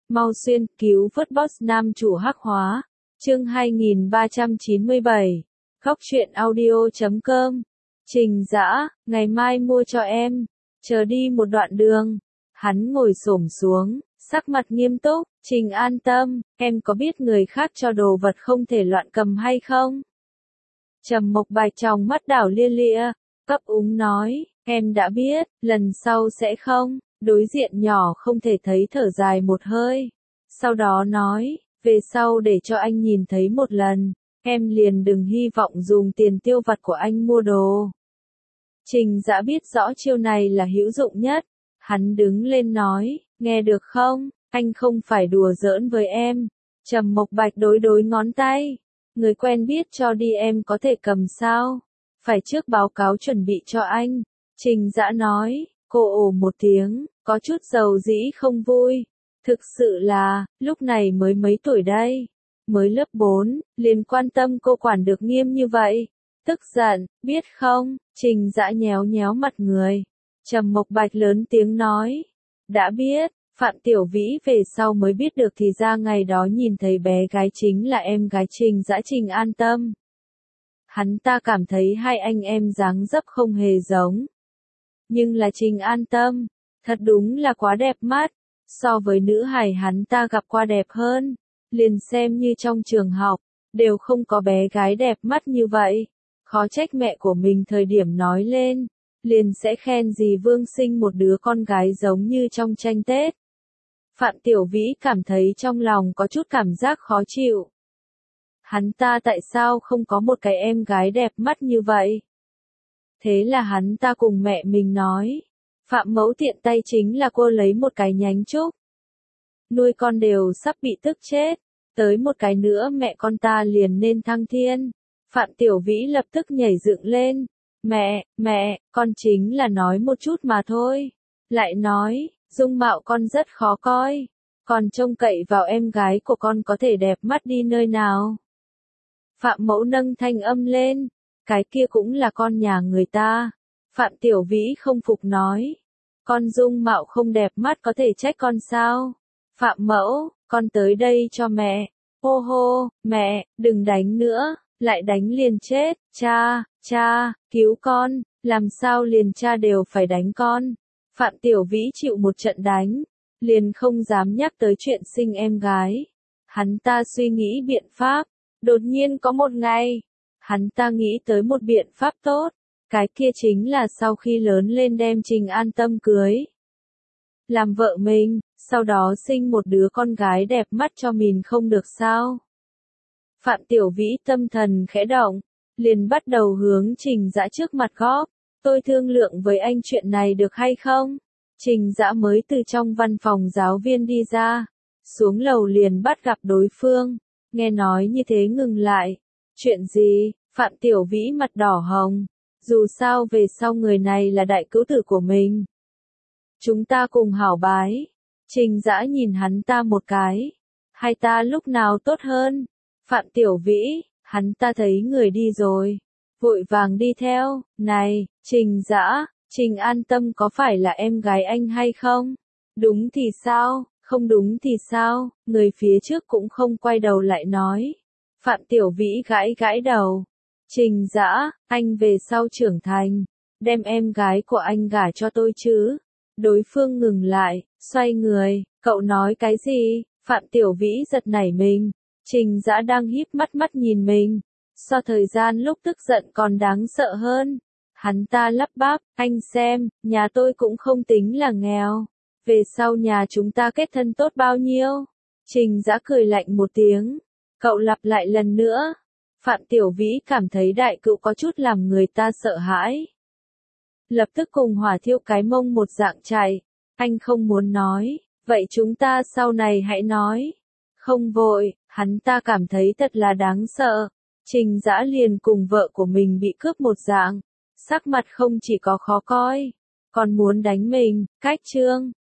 Mau xuyên, cứu vớt boss nam chủ hắc hóa. Chương 2397. Góc truyện audio.com. Trình Dã, ngày mai mua cho em. Chờ đi một đoạn đường. Hắn ngồi xổm xuống, sắc mặt nghiêm túc. Trình an tâm, em có biết người khác cho đồ vật không thể loạn cầm hay không? Trầm Mộc Bạch trong mắt đảo lia lịa, ấp úng nói, em đã biết, lần sau sẽ không. Đối diện nhỏ không thể thấy thở dài một hơi. Sau đó nói, về sau để cho anh nhìn thấy một lần, em liền đừng hy vọng dùng tiền tiêu vặt của anh mua đồ. Trình Dã biết rõ chiêu này là hữu dụng nhất. Hắn đứng lên nói, nghe được không, anh không phải đùa giỡn với em. Trầm Mộc Bạch đối ngón tay. Người quen biết cho đi em có thể cầm sao? Phải trước báo cáo chuẩn bị cho anh. Trình Dã nói, cô ồ một tiếng, có chút dầu dĩ không vui. Thực sự là, lúc này mới mấy tuổi đây. Mới lớp 4, liền quan tâm cô quản được nghiêm như vậy. Tức giận, biết không? Trình Dã nhéo nhéo mặt người. Trầm Mộc Bạch lớn tiếng nói. Đã biết, Phạm Tiểu Vĩ về sau mới biết được thì ra ngày đó nhìn thấy bé gái chính là em gái Trình Dã. Trình an tâm. Hắn ta cảm thấy hai anh em dáng dấp không hề giống. Nhưng là Trình an tâm, thật đúng là quá đẹp mắt. So với nữ hài hắn ta gặp qua đẹp hơn. Liền xem như trong trường học, đều không có bé gái đẹp mắt như vậy. Khó trách mẹ của mình thời điểm nói lên, liền sẽ khen dì Vương sinh một đứa con gái giống như trong tranh Tết. Phạm Tiểu Vĩ cảm thấy trong lòng có chút cảm giác khó chịu. Hắn ta tại sao không có một cái em gái đẹp mắt như vậy? Thế là hắn ta cùng mẹ mình nói, Phạm mẫu tiện tay chính là cô lấy một cái nhánh trúc. Nuôi con đều sắp bị tức chết, tới một cái nữa mẹ con ta liền nên thăng thiên. Phạm Tiểu Vĩ lập tức nhảy dựng lên, mẹ, con chính là nói một chút mà thôi. Lại nói, dung mạo con rất khó coi, còn trông cậy vào em gái của con có thể đẹp mắt đi nơi nào. Phạm mẫu nâng thanh âm lên, cái kia cũng là con nhà người ta. Phạm Tiểu Vĩ không phục nói, con dung mạo không đẹp mắt có thể trách con sao? Phạm mẫu, con tới đây cho mẹ. Hô hô, mẹ, đừng đánh nữa, lại đánh liền chết. Cha, cứu con, làm sao liền cha đều phải đánh con. Phạm Tiểu Vĩ chịu một trận đánh, liền không dám nhắc tới chuyện sinh em gái. Hắn ta suy nghĩ biện pháp, đột nhiên có một ngày, hắn ta nghĩ tới một biện pháp tốt, cái kia chính là sau khi lớn lên đem Trình an tâm cưới. Làm vợ mình, sau đó sinh một đứa con gái đẹp mắt cho mình không được sao. Phạm Tiểu Vĩ tâm thần khẽ động, liền bắt đầu hướng Trình Dã trước mặt góp. Tôi thương lượng với anh chuyện này được hay không? Trình Dã mới từ trong văn phòng giáo viên đi ra, xuống lầu liền bắt gặp đối phương, nghe nói như thế ngừng lại. Chuyện gì? Phạm Tiểu Vĩ mặt đỏ hồng, dù sao về sau người này là đại cứu tử của mình. Chúng ta cùng hảo bái. Trình Dã nhìn hắn ta một cái. Hai ta lúc nào tốt hơn? Phạm Tiểu Vĩ, hắn ta thấy người đi rồi, vội vàng đi theo. Này, Trình Dã, Trình an tâm có phải là em gái anh hay không? Đúng thì sao, không đúng thì sao? Người phía trước cũng không quay đầu lại nói. Phạm Tiểu Vĩ gãi đầu. Trình Dã, anh về sau trưởng thành, đem em gái của anh gả cho tôi chứ? Đối phương ngừng lại, xoay người, cậu nói cái gì? Phạm Tiểu Vĩ giật nảy mình. Trình Dã đang híp mắt nhìn mình, so thời gian lúc tức giận còn đáng sợ hơn. Hắn ta lắp bắp, anh xem, nhà tôi cũng không tính là nghèo. Về sau nhà chúng ta kết thân tốt bao nhiêu? Trình Dã cười lạnh một tiếng. Cậu lặp lại lần nữa. Phạm Tiểu Vĩ cảm thấy đại cựu có chút làm người ta sợ hãi. Lập tức cùng hỏa thiêu cái mông một dạng chạy. Anh không muốn nói, vậy chúng ta sau này hãy nói. Không vội, hắn ta cảm thấy thật là đáng sợ. Trình Dã liền cùng vợ của mình bị cướp một dạng. Sắc mặt không chỉ có khó coi, còn muốn đánh mình. Cách chương